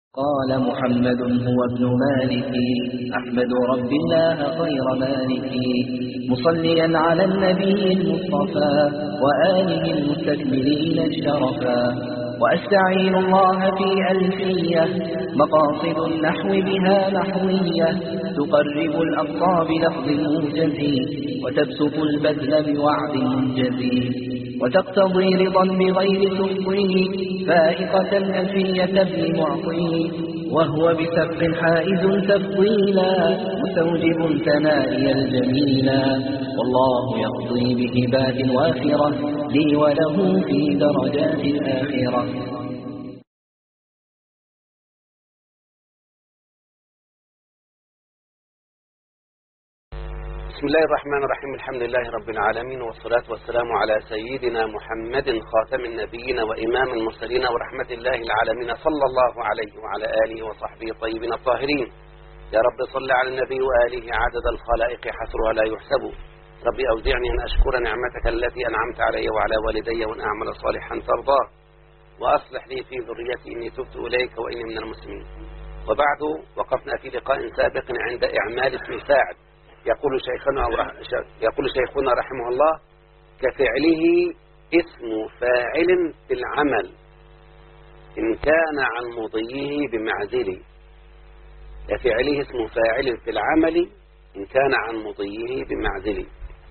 قال محمد هو ابن مالك أحمد رب الله خير مالك مصليا على النبي المصطفى وآله المستكملين الشرفا وأستعين الله في ألفية مقاصد النحو بها نحوية تقرب الأقصى بلفظ موجز وتبسط البذل بوعد منجز وتقتضي رضا بغير تفضيل فائقة ألفية ابن معطي وهو بسبق حائز تفضيلا مستوجب ثنائي الجميلا والله يقضي بهبات وافرة لي وله في درجات الآخرة. بسم الله الرحمن الرحيم. الحمد لله رب العالمين والصلاة والسلام على سيدنا محمد خاتم النبيين وإمام المرسلين ورحمة الله العالمين صلى الله عليه وعلى آله وصحبه الطيبين الطاهرين. يا رب صل على النبي وآله عدد الخلائق حصرها لا يحسب. ربي أوزعني أن أشكر نعمتك التي أنعمت علي وعلى والدي وأن أعمل صالحا ترضاه وأصلح لي في ذريتي إني تبت إليك وإني من المسلمين. وبعد وقفنا في لقاء سابق عند إعمال اسم الفاعل. يقول شيخنا رحمه الله: كفعله اسم فاعل في العمل إن كان عن مضيه بمعزله. كفعله اسم فاعل في العمل إن كان عن مضيه بمعزله.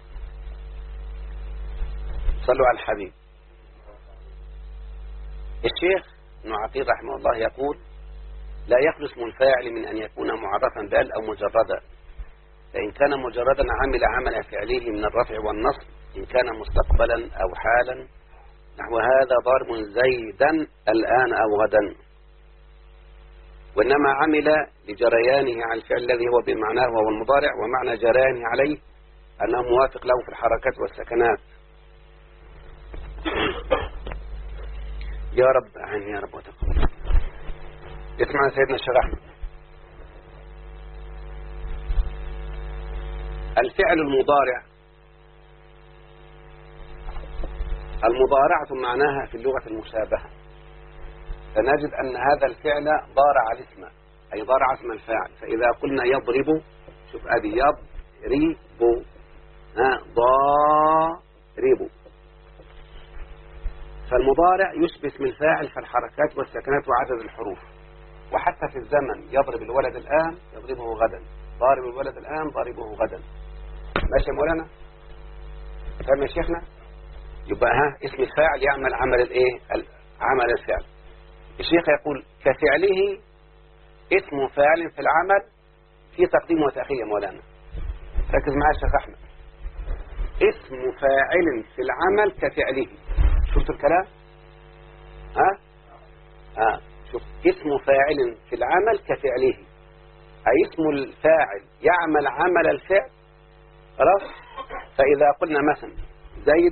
صلوا على الحبيب. الشيخ ابن عقيل رحمه الله يقول: لا يخلو اسم الفاعل من أن يكون معرفا بال أو مجردا، فإن كان مجردا عمل عمل فعله من الرفع والنصب، إن كان مستقبلا أو حالا نحو هذا ضارب زيدا الآن أو غدا، وإنما عمل لجريانه على الفعل الذي هو بمعناه وهو المضارع، ومعنى جريانه عليه أنه موافق له في الحركات والسكنات. يا رب أعني يا رب وتقبل. اسمع سيدنا الشيخ أحمد. الفعل المضارعة معناها في اللغة المشابهة، فنجد أن هذا الفعل ضارع الاسم، أي ضارع اسم الفاعل. فإذا قلنا يضرب، شوف أدي يضرب، ضارب، فالمضارع يشبه اسم الفاعل في الحركات والسكنات وعدد الحروف. وحتى في الزمن، يضرب الولد الآن يضربه غدا، ضارب الولد الآن ضاربه غدا. ماشي يا مولانا؟ فاهم يا شيخنا؟ يبقى اسم الفاعل يعمل عمل الايه؟ عمل الفعل. الشيخ يقول: كفعله اسم فاعل في العمل في تقديم وتأخير يا مولانا. ركز معايا يا شيخ أحمد. اسم فاعل في العمل كفعله. شفت الكلام؟ شوف، اسم فاعل في العمل كفعله، أي اسم الفاعل يعمل عمل الفعل. خلاص؟ فإذا قلنا مثلا زيد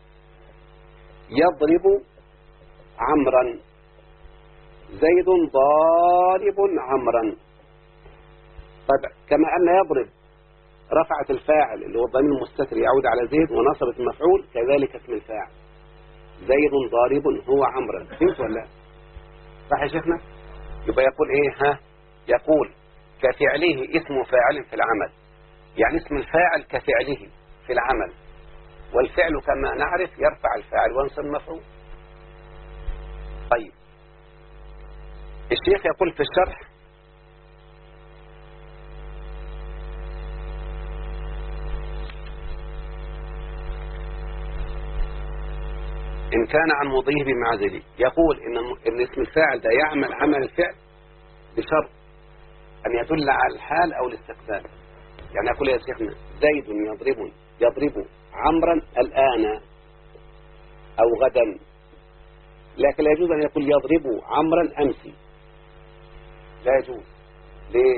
يضرب عمرا، زيد ضارب عمرا. طيب، كما أن يضرب رفعت الفاعل اللي هو الضمير المستتر يعود على زيد ونصبت المفعول، كذلك اسم الفاعل زيد ضارب هو عمرا. فهمت ولا؟ صح يا شيخنا؟ يبقى يقول ايه؟ يقول كفعله اسم فاعل في العمل، يعني اسم الفاعل كفعله في العمل، والفعل كما نعرف يرفع الفاعل وينصب المفعول. طيب، الشيخ يقول في الشرح: إن كان عن مضيه بمعزله. يقول إن اسم الفاعل ده يعمل عمل الفعل بشرط أن يدل على الحال أو الاستقبال. يعني يقول يا شيخنا: زيد يضرب عمرا الآن أو غدا، لكن لا يجوز أن يقول يضرب عمرا أمسي. لا يجوز. ليه؟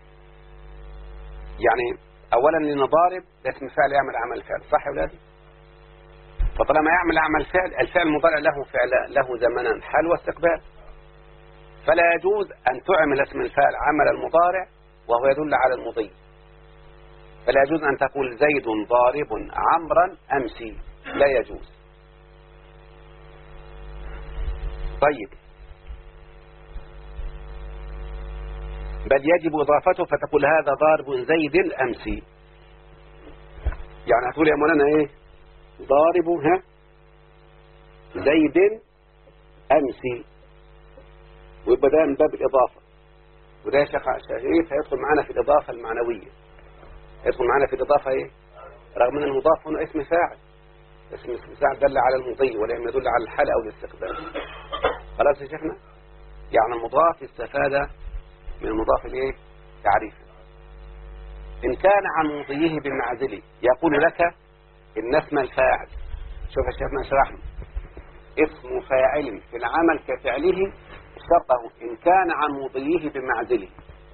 يعني أولا لأن ضارب ده اسم فاعل يعمل عمل الفعل، صح يا أولادي؟ فطالما يعمل عمل فعل، الفعل المضارع له زمنان، حال واستقبال، فلا يجوز أن تعمل اسم الفاعل عمل المضارع وهو يدل على المضي. فلا يجوز أن تقول زيد ضارب عمرا أمسي، لا يجوز. طيب، بل يجب إضافته، فتقول هذا ضارب زيد أمسي. يعني هتقول يا مولانا إيه؟ ضارب زيد أمسي، ويبقى ده من باب الإضافة. وده يا شيخ شريف هيدخل معنا في الإضافة المعنوية، يدخل معنا في الإضافة إيه؟ رغم أن المضاف هنا اسم فاعل، اسم فاعل دل على المضي ولم يدل على الحال أو الاستقبال. خلاص يا شيخنا؟ يعني المضاف استفاد من المضاف إليه تعريفا. إن كان عن مضيه بالمعزل يقول لك إن اسم الفاعل، شوف يا شيخنا شرحنا، اسم فاعل في العمل كفعله شرطه إن كان عن مضيه بمعزله،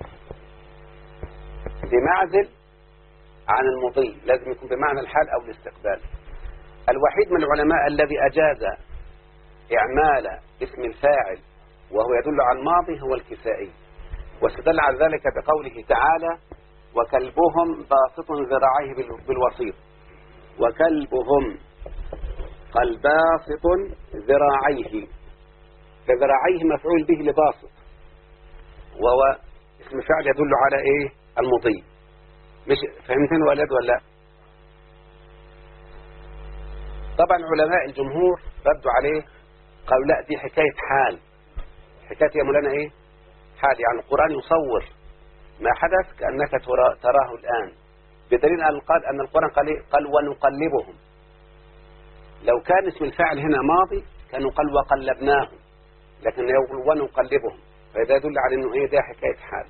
بمعزل عن المضي لازم يكون بمعنى الحال أو الاستقبال. الوحيد من العلماء الذي أجاز إعمال اسم الفاعل وهو يدل على الماضي هو الكسائي، واستدل على ذلك بقوله تعالى وكلبهم باسط ذراعيه بالوسيط، وكلبهم قال باسط ذراعيه، فذراعيه مفعول به لباسط، وهو اسم فاعل يدل على ايه؟ المضي. مش فهمتني ولد ولا؟ طبعا علماء الجمهور ردوا عليه قالوا لا دي حكاية حال، حكاية يا مولانا ايه؟ حال، يعني القرآن يصور ما حدث كأنك تراه الآن، بدليل أن القرآن قال ونقلبهم. لو كان اسم الفاعل هنا ماضي كانوا قال وقلبناهم، لكن يقول ونقلبهم، فإذا يدل على أنه إيه؟ ده حكاية حال.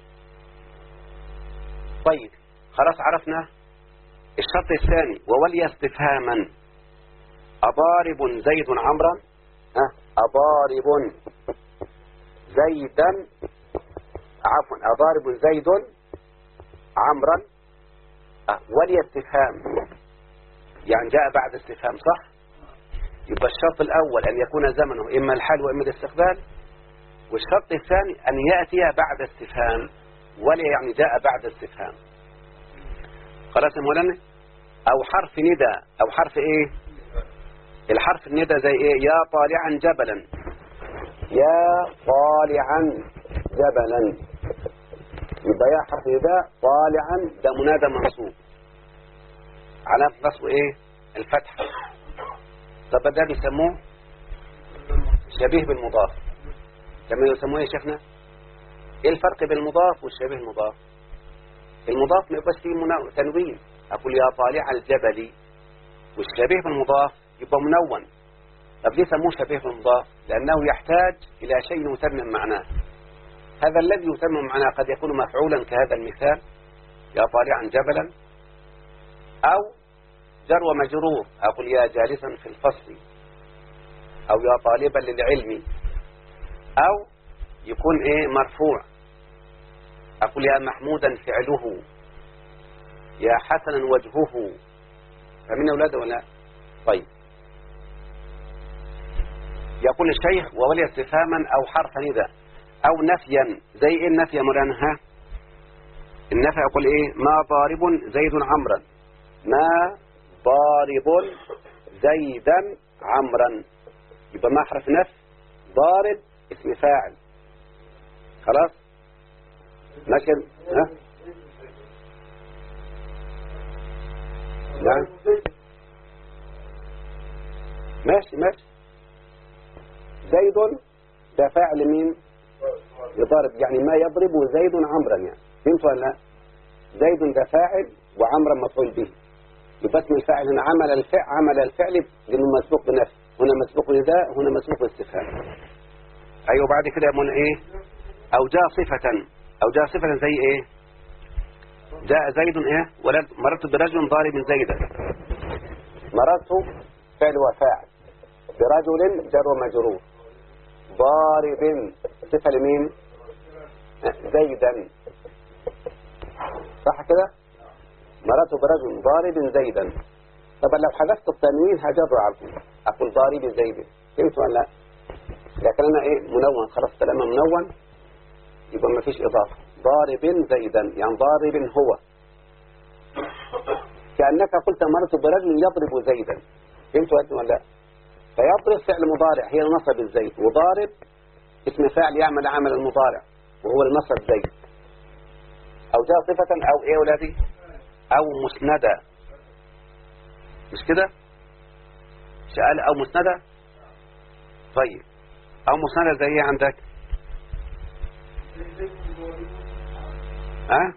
طيب خلاص عرفنا الشرط الثاني، وولي استفهاما أضارب زيد عمرا، أضارب زيدا، عفوا أضارب زيد عمرا، ولي استفهام يعني جاء بعد استفهام، صح؟ يبقى الشرط الأول أن يكون زمنه إما الحال وإما الاستقبال، والشرط الثاني أن يأتي بعد استفهام، ولي يعني جاء بعد استفهام. خلاص يا مولانا؟ أو حرف ندى، أو حرف إيه؟ الحرف الندى زي إيه؟ يا طالعا جبلا، يا طالعا جبلا، يبقى يا حرف ندى طالعا ده منادى منصوب، علامة نصب إيه؟ الفتحة. طب ده بيسموه شبيه بالمضاف. لما يسموه يا شيخنا ايه الفرق بين المضاف والشبيه المضاف؟ المضاف ما يبقاش فيه تنوين، اقول يا طالع الجبل، والشبيه بالمضاف يبقى منون. طب ليه سموه شبيه بالمضاف؟ لانه يحتاج الى شيء يتمم معناه. هذا الذي يتمم معناه قد يكون مفعولا كهذا المثال يا طالعا جبلا، او جر ومجرور، أقول يا جالسا في الفصل، أو يا طالبا للعلم، أو يكون إيه؟ مرفوع، أقول يا محمودا فعله، يا حسنا وجهه. فمن أولاده ولا؟ طيب يقول الشيخ وولي استفهاما أو حرف ندى أو نفيا. زي إيه النفي يا مولانا؟ النفي يقول إيه؟ ما ضارب زيد عمرا، ما ضارب زيدا عمرا، يبقى ما حرف نفي، ضارب اسم فاعل. خلاص ماشي؟ نعم ماشي. زيد ده فاعل مين؟ يضارب، يعني ما يضرب زيد عمرا، يعني فهمت ولا لا؟ زيد ده فاعل وعمرا مفعول به، يبقى اسم الفاعل هنا عمل الفعل لأنه مسبوق بنفس، هنا مسبوق نداء، هنا مسبوق باستفهام. أيوة بعد كده يقول إيه؟ أو جاء صفة زي إيه؟ جاء زيد إيه؟ مررت برجل ضارب زيدا، مررت فعل وفاعل، برجل جر ومجرور، ضارب صفة لمين؟ زيدا، صح كده؟ مررت برجل ضارب زيدا. طبعا لو حذفت التنوين هجر على طول، أقول ضارب زيد، فهمت ولا لا؟ لكن أنا إيه؟ منون، خلاص كلامه منون يبقى ما فيش إضافة. ضارب زيدا يعني ضارب هو، كأنك قلت مررت برجل يضرب زيدا، فهمت ولا لا؟ فيضرب فعل مضارع هي نصب الزيد، وضارب اسم فاعل يعمل عمل المضارع وهو النصب زيد. أو جاء صفة أو إيه ولادي أو مسندة، مش كده؟ قال أو مسندة. طيب أو مسندة زي إيه عندك؟ ها؟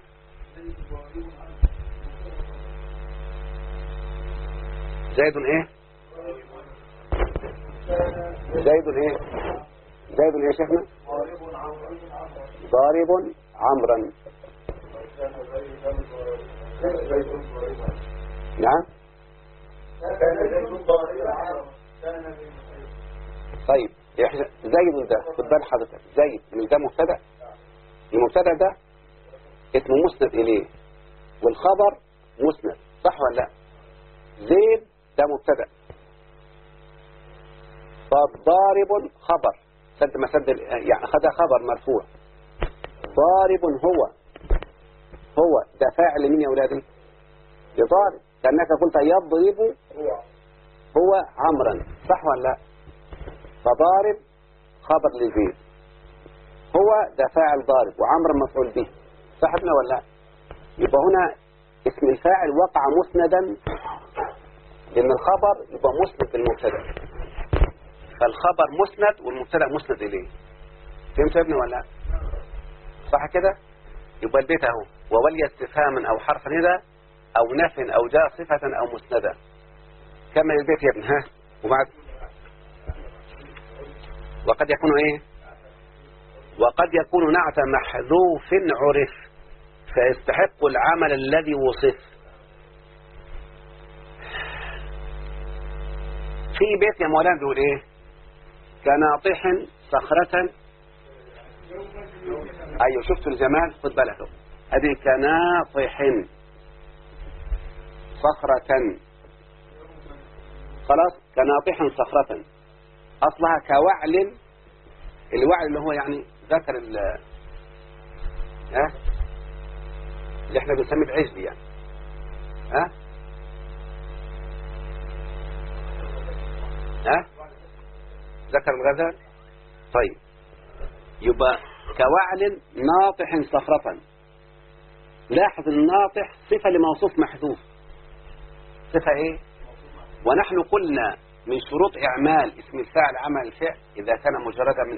زيد إيه؟ زيد إيه؟ زيد إيه يا شيخنا؟ ضارب عمرا. نعم. طيب زيد ده خد بال حضرتك، زيد من ده مبتدا، المبتدا ده اسمه مسند اليه والخبر مسند، صح ولا لا؟ زيد ده مبتدا، فضارب خبر سد ما سد يعني خدها خبر مرفوع. ضارب هو ده فاعل مين يا ولادي؟ لضارب، كأنك قلت يضرب هو عمرا، صح ولا لا؟ فضارب خبر لزيد، هو ده فاعل ضارب وعمرا مفعول به، صاحبنا ولا لا؟ يبقى هنا اسم الفاعل وقع مسندا، لأن الخبر يبقى مسند للمبتدا، فالخبر مسند والمبتدا مسند إليه. فهمت يا ابني ولا لا؟ صح كده؟ يبقى البيت اهو وولي استفهاما أو حرف ندى أو نفي أو جاء صفة أو مسندة. كمل البيت يا ابن. ها وبعد وقد يكون ايه؟ وقد يكون نعت محذوف عرف فيستحق العمل الذي وصف. في بيت يا مولانا بيقول ايه؟ كناطح صخرة. ايوه شفتوا الجمال، خد بالك ادي كناطح صخرة، خلاص. كناطح صخرة اصلها كوعل، الوعل اللي هو يعني ذكر اللي احنا بنسميه العجل يعني، ذكر الغزال. طيب يبقى كوعل ناطح صخرة. لاحظ الناطح صفة لموصوف محذوف، صفة ايه؟ ونحن قلنا من شروط اعمال اسم الفاعل عمل الفعل اذا كان مجردا من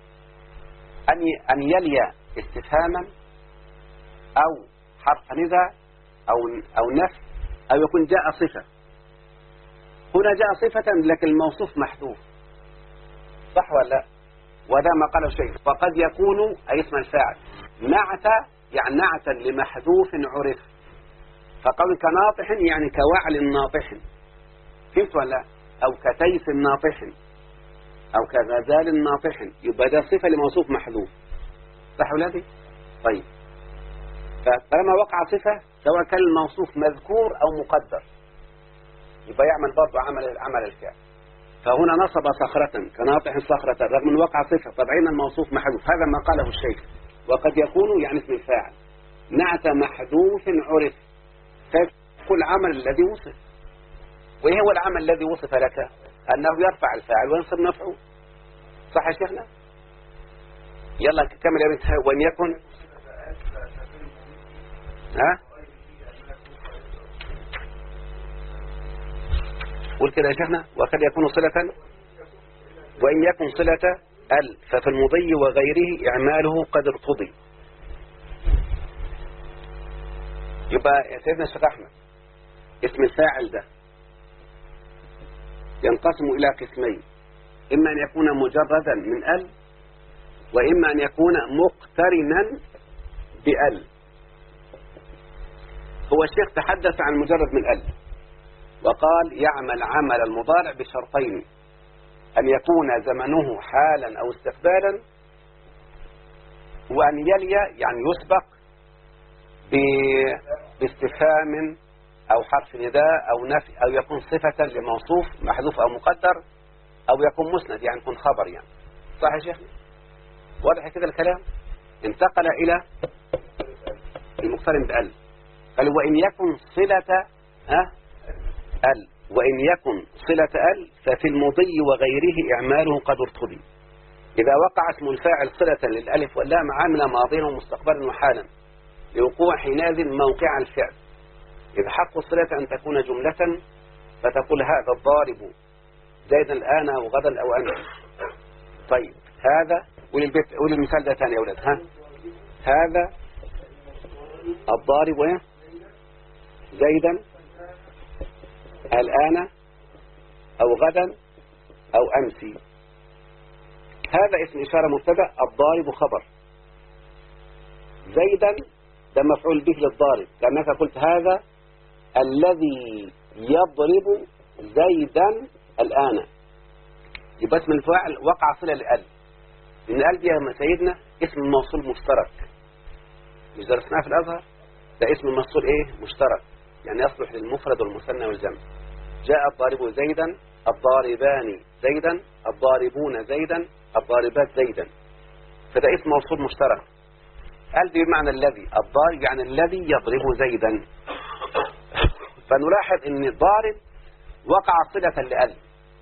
ان يلي استفهاما او حرف ندى او نفي او يكون جاء صفة. هنا جاء صفة لكن الموصوف محذوف، صح ولا لا؟ وهذا ما قاله الشيخ. فقد يكون أي اسم الفاعل نعت يعني نعتا لمحذوف عرف، فقول كناطح يعني كوعل ناطح، فهمت ولا لا؟ أو كتيس ناطح أو كغزال ناطح، يبقى ده صفة لموصوف محذوف، صح ولادي؟ طيب فلما وقع صفة سواء كان الموصوف مذكور أو مقدر يبقى يعمل برضه عمل الفعل. فهنا نصب صخرة كناطح صخرة رغم أن وقع صفة، طبعا الموصوف محذوف، هذا ما قاله الشيخ. وقد يكون يعني اسم الفاعل نعت محذوف عرف فيكون العمل الذي وصف. وإيه هو العمل الذي وصف لك؟ أنه يرفع الفاعل وينصب مفعول، صح يا شيخنا؟ يلا كمل يا بنت. وإن يكن قول كده يا شيخنا. وقد يكون صلة، وإن يكن صلة ففي المضي وغيره إعماله قد ارتضي. يبقى يا سيدنا الشيخ أحمد اسم الفاعل ده ينقسم إلى قسمين، إما أن يكون مجردا من وإما أن يكون مقترنا بأل. هو الشيخ تحدث عن مجرد من وقال يعمل عمل المضارع بشرطين: أن يكون زمنه حالا أو استقبالا، وأن يلي يعني يسبق باستفهام أو حرف نداء أو نفي، أو يكون صفة لموصوف محذوف أو مقدر، أو يكون مسند يعني يكون خبر يعني. صح يا شيخ؟ واضح كده الكلام؟ انتقل إلى المقترن بأل. قال وإن يكن صلة وإن يكن صلة ففي المضي وغيره إعماله قد ارتضي. إذا وقع اسم الفاعل صلة للألف واللام عامل ماضيا ومستقبلا وحالا، لوقوع حينئذ موقع الفعل. إذا حق الصلة أن تكون جملة فتقول هذا الضارب زيدا الآن أو غدا أو أمس. طيب هذا قول المثال ده ثاني يا أولاد. هذا الضارب زيدا الآن أو غدا أو أمس. هذا اسم إشارة مبتدأ، الضارب خبر، زيدا ده مفعول به للضارب، لأنك قلت هذا الذي يضرب زيدا الآن، يبقى اسم الفاعل وقع صلة لأل، لأن أل دي يا سيدنا اسم موصول مشترك، مش درسناه في الأزهر؟ ده اسم موصول إيه؟ مشترك، يعني يصلح للمفرد والمثنى والجمع. جاء الضارب زيدا، الضاربان زيدا، الضاربون زيدا، الضاربات زيدا، فده اسم موصول مشترك. أل دي بمعنى الذي، الضارب يعني الذي يضرب زيدا. فنلاحظ ان الضارب وقع صلة لأل،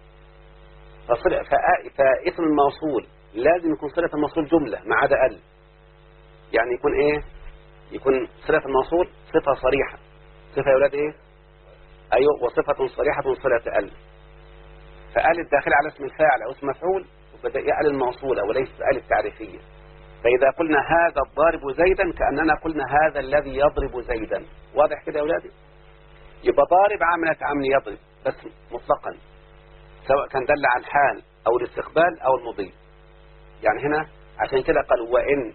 فاسم الموصول لازم يكون صلة الموصول جملة ما عدا أل، يعني يكون ايه؟ يكون صلة الموصول صفة صريحة. صفة يا ولاد ايه؟ ايوه، وصفة صريحة صلة أل. فأل الداخل على اسم الفاعل او اسم مفعول وبدأ يأل الموصولة وليس أل التعريفية. فإذا قلنا هذا الضارب زيدا كأننا قلنا هذا الذي يضرب زيدا. واضح كده يا ولادي؟ يبقى ضارب عملت عمل يضرب بس مطلقا، سواء كان دل على الحال أو الاستقبال أو المضي. يعني هنا عشان كده قال وإن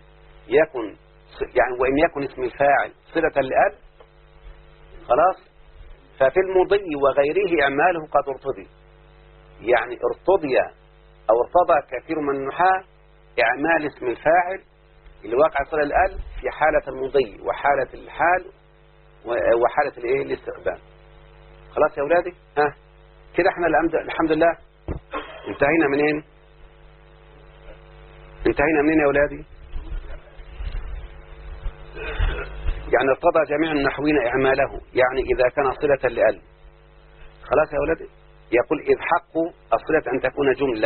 يكن اسم الفاعل صلة لأل خلاص، ففي المضي وغيره إعماله قد ارتضي. يعني ارتضي أو ارتضى كثير من النحاة إعمال اسم الفاعل اللي واقع صلة لأل في حالة المضي وحالة الحال وحالة الايه الاستقبال. خلاص يا أولادي؟ كده احنا الحمد لله انتهينا منين؟ انتهينا منين يا أولادي؟ يعني ارتضى جميع النحوين إعماله، يعني إذا كان صلة لأل. خلاص يا أولادي؟ يقول إذ حق الصلة أن تكون جملة،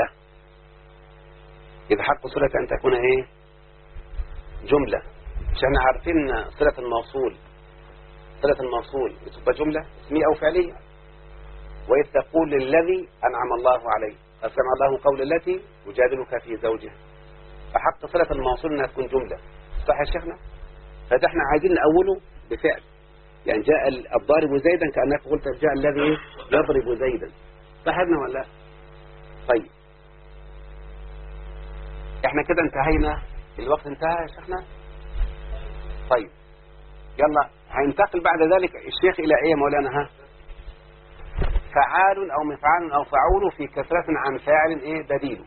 إذ حق صلة أن تكون إيه؟ جملة. مش احنا عارفين صلة الموصول تبقى جملة اسمية أو فعلية. وإذ تقول للذي أنعم الله عليه أسمع الله قول التي يجادلك في زوجها، فحق صلة الموصول أنها تكون جملة. صح يا شيخنا؟ فده احنا عايزين نأوله بفعل، يعني جاء الضارب زيدا كأنك قلت جاء الذي يضرب زيدا. صح ولا لا؟ طيب احنا كده انتهينا، الوقت انتهى يا شيخنا. طيب يلا هينتقل بعد ذلك الشيخ إلى ايه مولانا؟ فعال أو مفعال أو فعول في كثرة عن فاعل ايه بديل،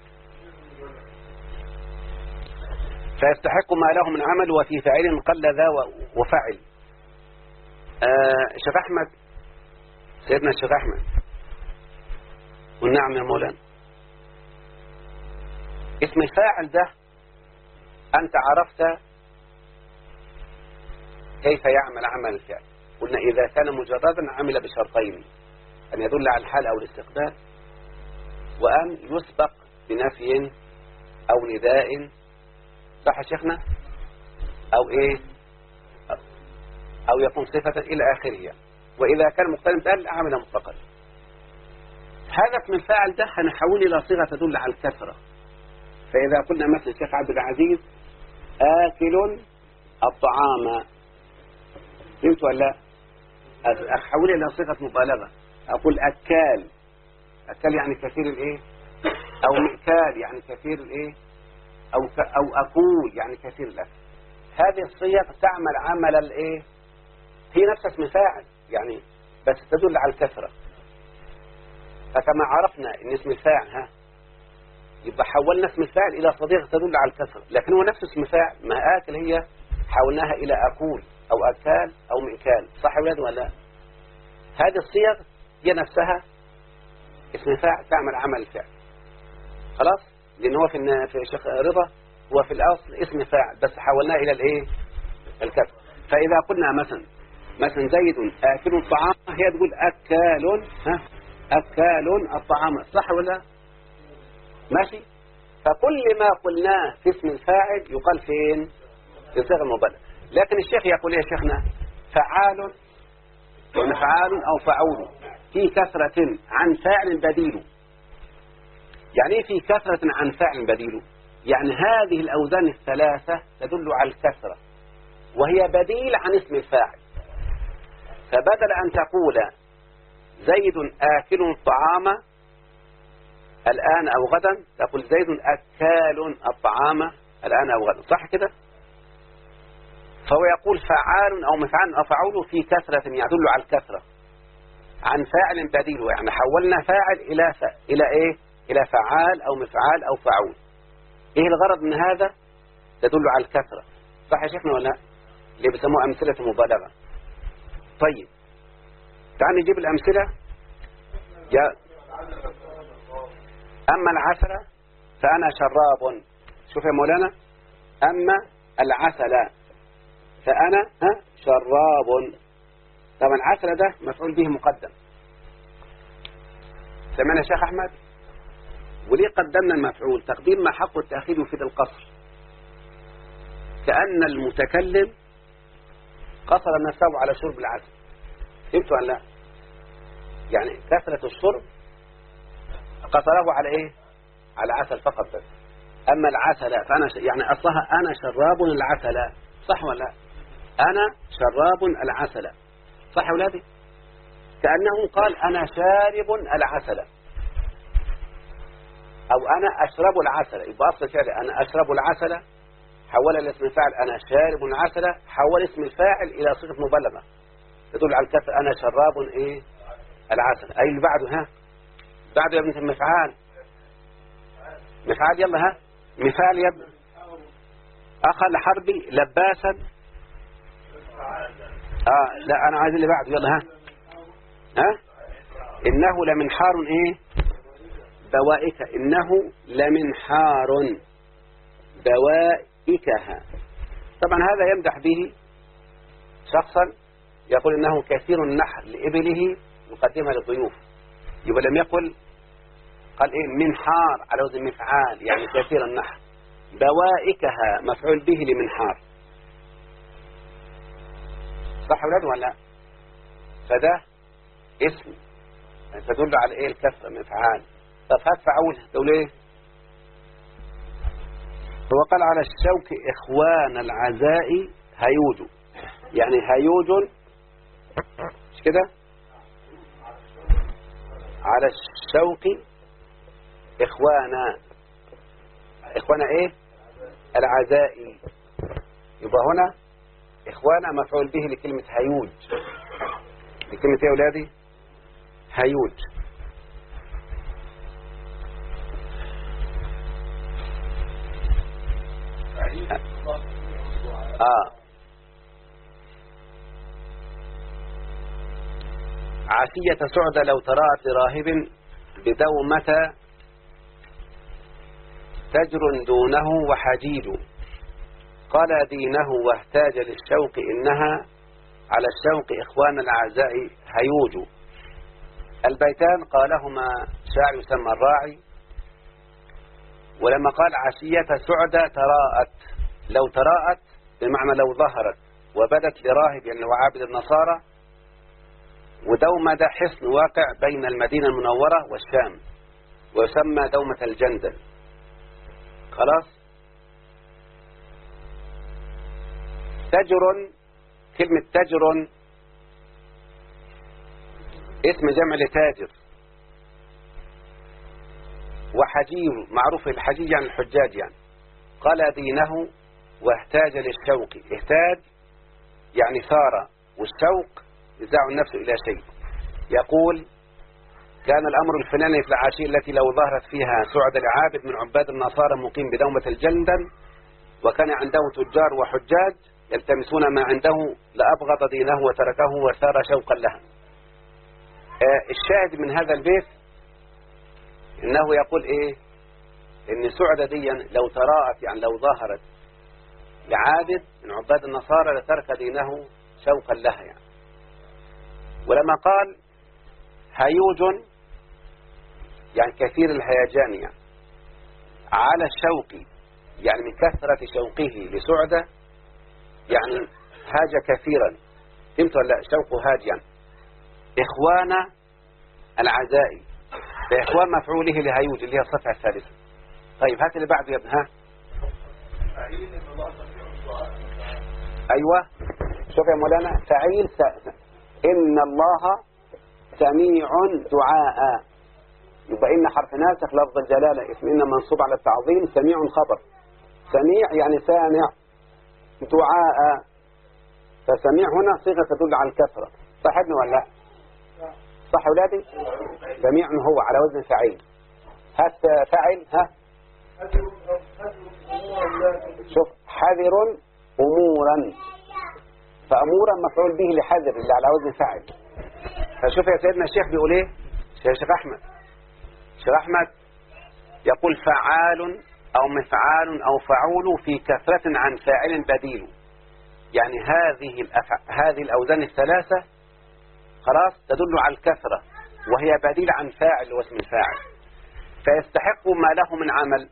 فيستحق ما له من عمل وفي فاعل قل ذا وفعل. الشيخ أحمد، سيدنا الشيخ أحمد، والنعم يا مولانا، اسم الفاعل ده أنت عرفت كيف يعمل عمل الفعل. قلنا إذا كان مجردا عمل بشرطين، أن يدل على الحال أو الاستقبال، وأن يسبق بنفي أو نداء. صح يا شيخنا؟ أو إيه؟ أو يكون صفة إلى آخره. وإذا كان مقترن بأل عمل مطلقا. هذا اسم الفاعل ده هنحول إلى صيغة تدل على الكثرة. فإذا قلنا مثل الشيخ عبد العزيز آكل الطعام، فهمت ولا لا؟ أحول إلى صيغة مبالغة، أقول أكال. أكال يعني كثير الإيه؟ أو مئكال يعني كثير الإيه؟ أو أكول يعني كثير الأكل. هذه الصيغ تعمل عمل الإيه؟ هي نفس اسم فاعل يعني، بس تدل على الكثرة. فكما عرفنا إن اسم الفاعل يبقى حولنا اسم الفاعل إلى صيغة تدل على الكثرة، لكن هو نفس اسم فاعل. ما آكل هي حولناها إلى أكول أو أكال أو مئكال. صح يا ولاد ولا لا؟ هذه الصيغ هي نفسها اسم فاعل تعمل عمل الفعل. خلاص؟ لأن هو في الشيخ رضا هو في الأصل اسم فاعل بس حولناه إلى الإيه؟ الكثرة. فإذا قلنا مثلا زيد آكل الطعام، هي تقول أكال أكال الطعام. صح ولا؟ ماشي. فكل ما قلناه في اسم الفاعل يقال فين؟ في صيغة المبالغة. لكن الشيخ يقول يا شيخنا فعال ومفعال أو فعول في كثرة عن فاعل بديل. يعني ايه في كثرة عن فاعل بديل؟ يعني هذه الأوزان الثلاثة تدل على الكثرة وهي بديل عن اسم الفاعل. فبدل أن تقول زيد آكل الطعام الآن أو غدا تقول زيد أكال الطعام الآن أو غدا، صح كده؟ فهو يقول فعال أو مفعال أو فعول في كثرة يدل على الكثرة عن فاعل بديل، يعني حولنا فاعل إلى إيه؟ إلى فعال أو مفعال أو فعول. إيه الغرض من هذا؟ تدل على الكثرة، صح يا شيخنا ولا لا؟ اللي بيسموها أمثلة مبالغة. طيب تعال نجيب الأمثلة. أما العسل فأنا شراب. شوف يا مولانا، أما العسل فأنا شراب. طبعا العسل ده مفعول به مقدم، سمعنا شيخ أحمد؟ وليه قدمنا المفعول؟ تقديم ما حق التأخير يفيد القصر، كأن المتكلم قصر نفسه على شرب العسل. فهمتوا ولا لا؟ يعني كثرة الشرب قصره على ايه؟ على العسل فقط بس. اما العسل فانا يعني اصلها انا شراب العسل، صح ولا لا؟ انا شراب العسل، صح يا اولادي؟ كأنه قال انا شارب العسل او انا اشرب العسل. يبقى اصل فعل انا اشرب العسل حول الاسم الفاعل انا شارب العسل، حول اسم الفاعل الى صيغه مبالغه تدل على الكثرة. انا شراب ايه؟ العسل. اي اللي بعده؟ بعده يا ابن المفعال. مفعال يلا مثال يا ابن. اخا لحربي لباسا. لا انا عايز اللي بعده يلا. انه لمنحار ايه؟ بوائك. انه لمنحار بوائكها. طبعا هذا يمدح به شخصا يقول انه كثير النحر لابله يقدمها للضيوف. يبقى لم يقل قال ايه منحار على وزن مفعال يعني كثير النحر. بوائكها مفعول به لمنحار، صح اولاد ولا؟ فده اسم تدل على ايه؟ الكثرة مفعال. طب هات فعول تقول ايه؟ هو قال على الشوك اخوان العزاء هيوج، يعني هيوج مش كده؟ على الشوق إخوانا إيه؟ العزاء. يبقى هنا إخوانا مفعول به لكلمة هيوج. لكلمة إيه يا أولادي؟ هيوج. عشية سعد لو ترات لراهب بدومة تجر دونه وحجيج قال دينه واهتاج للشوق إنها على الشوق إخوان العزاء هيوج. البيتان قالهما شاعر يسمى الراعي. ولما قال عشية سعد تراءت، لو تراءت بمعنى لو ظهرت وبدت لراهب يعني وعابد النصارى. ودومة ده حصن واقع بين المدينة المنورة والشام ويسمى دومة الجندل. خلاص. تجر، كلمة تجر اسم جمع لتاجر. وحجير معروف الحجيج يعني الحجاج يعني. قال دينه واحتاج للشوق. احتاج يعني ثار، والشوق يدع النفس إلى شيء. يقول كان الأمر الفلاني في العشية التي لو ظهرت فيها سعد العابد من عباد النصارى مقيم بدومة الجندل وكان عنده تجار وحجاج يلتمسون ما عنده لأبغض دينه وتركه وثار شوقا لها. الشاهد من هذا البيت إنه يقول إيه؟ إن سعد ديا لو تراءت يعني لو ظهرت لعابد من عباد النصارى لترك دينه شوقا لها يعني. ولما قال هيوج يعني كثير الهيجان يعني على الشوق يعني من كثرة شوقه لسعدة يعني هاج كثيرا، فهمت ولا لا؟ شوق هاجا. إخوان العزائي، فإخوان مفعوله لهيوج اللي هي الصفحة الثالثة. طيب هات اللي بعده يا ابن. ها أيوة، شوف يا مولانا، فعيل إن الله سميع دعاء، يبقى إن حرف ناسخ لفظ الجلالة، اسم إن منصوب على التعظيم، سميع خبر، سميع يعني سامع، دعاء، فسميع هنا صيغة تدل على الكثرة. صح ابن ولا لا؟ صح أولادي؟ سميع هو على وزن فعيل. هات فاعل. ها شوف، حذر أمورا، فأمورا مفعول به لحذر اللي على وزن فاعل. فشوف يا سيدنا الشيخ بيقول ايه، شيخ أحمد، شيخ أحمد يقول فعال أو مفعال أو فعول في كثرة عن فاعل بديل، يعني هذه الأوزان الثلاثة خلاص تدل على الكثرة، وهي بديل عن فاعل واسم الفاعل، فيستحق ما له من عمل.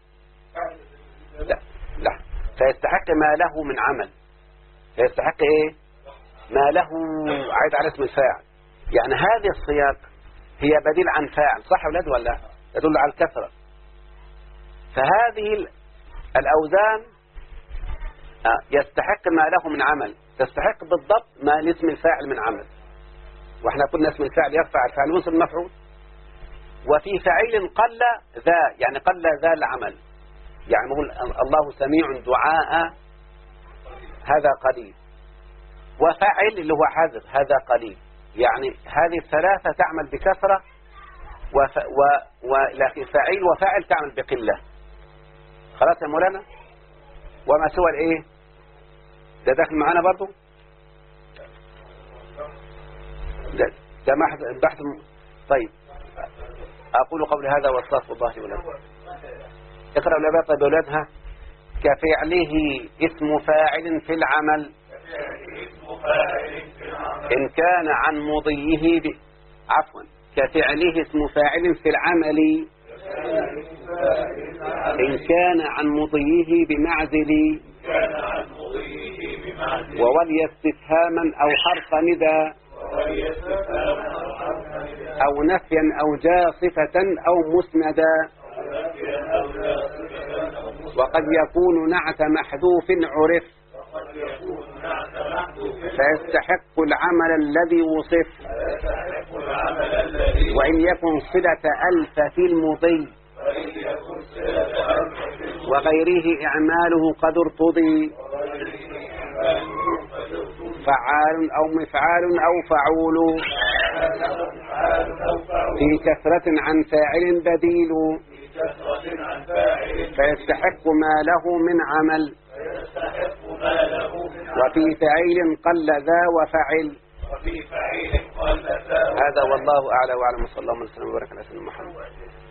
لا فيستحق ما له من عمل، فيستحق ايه؟ ما له عايد على اسم الفاعل، يعني هذه الصياغة هي بديل عن فاعل. صح يا اولاد ولا؟ تدل على الكثرة. فهذه الأوزان يستحق ما له من عمل، تستحق بالضبط ما لاسم الفاعل من عمل، واحنا قلنا اسم الفاعل يرفع الفاعل وينصب المفعول. وفي فعيل قل ذا، يعني قل ذا العمل، يعني نقول الله سميع دعاء هذا قليل، وفعل اللي هو حذر هذا قليل، يعني هذه الثلاثة تعمل بكثرة، ولكن فعيل وفاعل تعمل بقلة. خلاص يا مولانا؟ وما سوى الايه ده داخل معانا برضو، ده بحث. طيب أقول قبل هذا واستغفر الله لي ولكم. اقرأوا الأبيات طيب أولادها. كفعله اسم فاعل في العمل إن كان عن مضيه عفوا، كفعله اسم فاعل في العمل إن كان عن مضيه بمعزل، وولي استفهاما أو حرف ندى، أو نفيا أو جاصفة أو مسندا، وقد يكون نعت محذوف عرف، فيستحق العمل الذي وصف، وإن يكن صلة ألف في المضي، وغيره إعماله قد ارتضي، فعال أو مفعال أو فعول في كثرة عن فاعل بديل، فيستحق ما له من عمل، وفي فعيل قل ذا وفعل. هذا والله أعلى وأعلم، صلى الله عليه وسلم وبارك على سيدنا محمد.